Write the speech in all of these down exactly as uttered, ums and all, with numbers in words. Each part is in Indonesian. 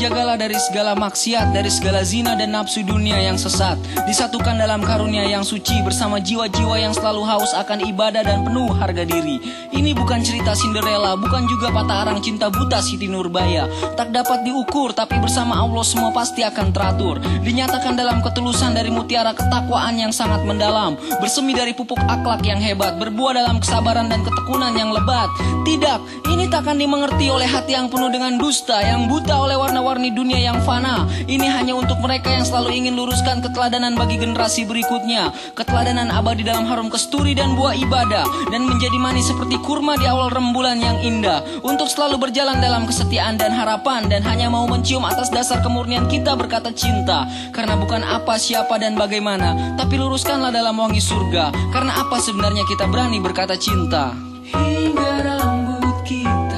Terjagalah dari segala maksiat, dari segala zina dan nafsu dunia yang sesat. Disatukan dalam karunia yang suci bersama jiwa-jiwa yang selalu haus akan ibadah dan penuh harga diri. Ini bukan cerita Cinderella, bukan juga patah arang cinta buta Siti Nurbaya. Tak dapat diukur, tapi bersama Allah semua pasti akan teratur. Dinyatakan dalam ketulusan dari mutiara ketakwaan yang sangat mendalam, bersemi dari pupuk akhlak yang hebat, berbuah dalam kesabaran dan ketekunan yang lebat. Tidak, ini takkan dimengerti oleh hati yang penuh dengan dusta, yang buta oleh warna-warni dunia yang fana. Ini hanya untuk mereka yang selalu ingin luruskan keteladanan bagi generasi berikutnya, keteladanan abadi dalam harum kesturi dan buah ibadah, dan menjadi manis seperti kurma di awal rembulan yang indah. Untuk selalu berjalan dalam kesetiaan dan harapan, dan hanya mau mencium atas dasar kemurnian kita berkata cinta. Karena bukan apa, siapa, dan bagaimana, tapi luruskanlah dalam wangi surga. Karena apa sebenarnya kita berani berkata cinta. Hingga rambut kita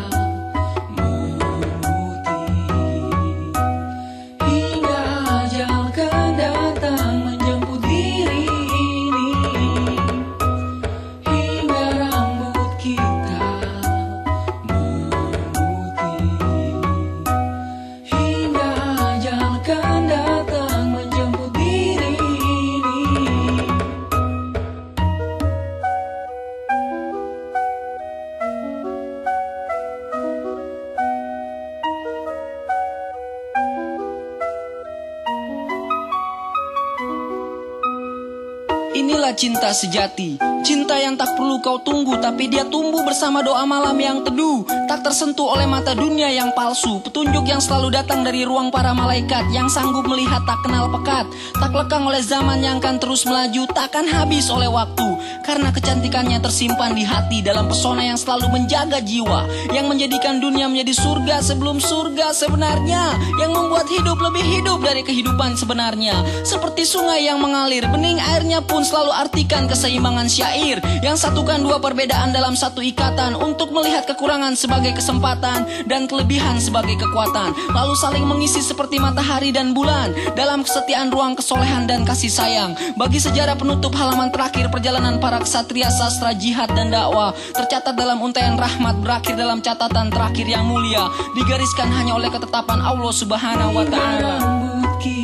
Inilah cinta sejati, cinta yang tak perlu kau tunggu, tapi dia tumbuh bersama doa malam yang teduh. Tak tersentuh oleh mata dunia yang palsu, petunjuk yang selalu datang dari ruang para malaikat, yang sanggup melihat tak kenal pekat. Tak lekang oleh zaman yang akan terus melaju, takkan habis oleh waktu. Karena kecantikannya tersimpan di hati, dalam pesona yang selalu menjaga jiwa, yang menjadikan dunia menjadi surga sebelum surga sebenarnya, yang membuat hidup lebih hidup dari kehidupan sebenarnya. Seperti sungai yang mengalir, bening airnya pun selalu artikan keseimbangan syair, yang satukan dua perbedaan dalam satu ikatan, untuk melihat kekurangan sebagai kesempatan dan kelebihan sebagai kekuatan, lalu saling mengisi seperti matahari dan bulan dalam kesetiaan ruang kesolehan dan kasih sayang. Bagi sejarah penutup halaman terakhir perjalanan para ksatria sastra jihad dan dakwah, tercatat dalam untaian rahmat, berakhir dalam catatan terakhir yang mulia, digariskan hanya oleh ketetapan Allah Subhanahu wa Ta'ala.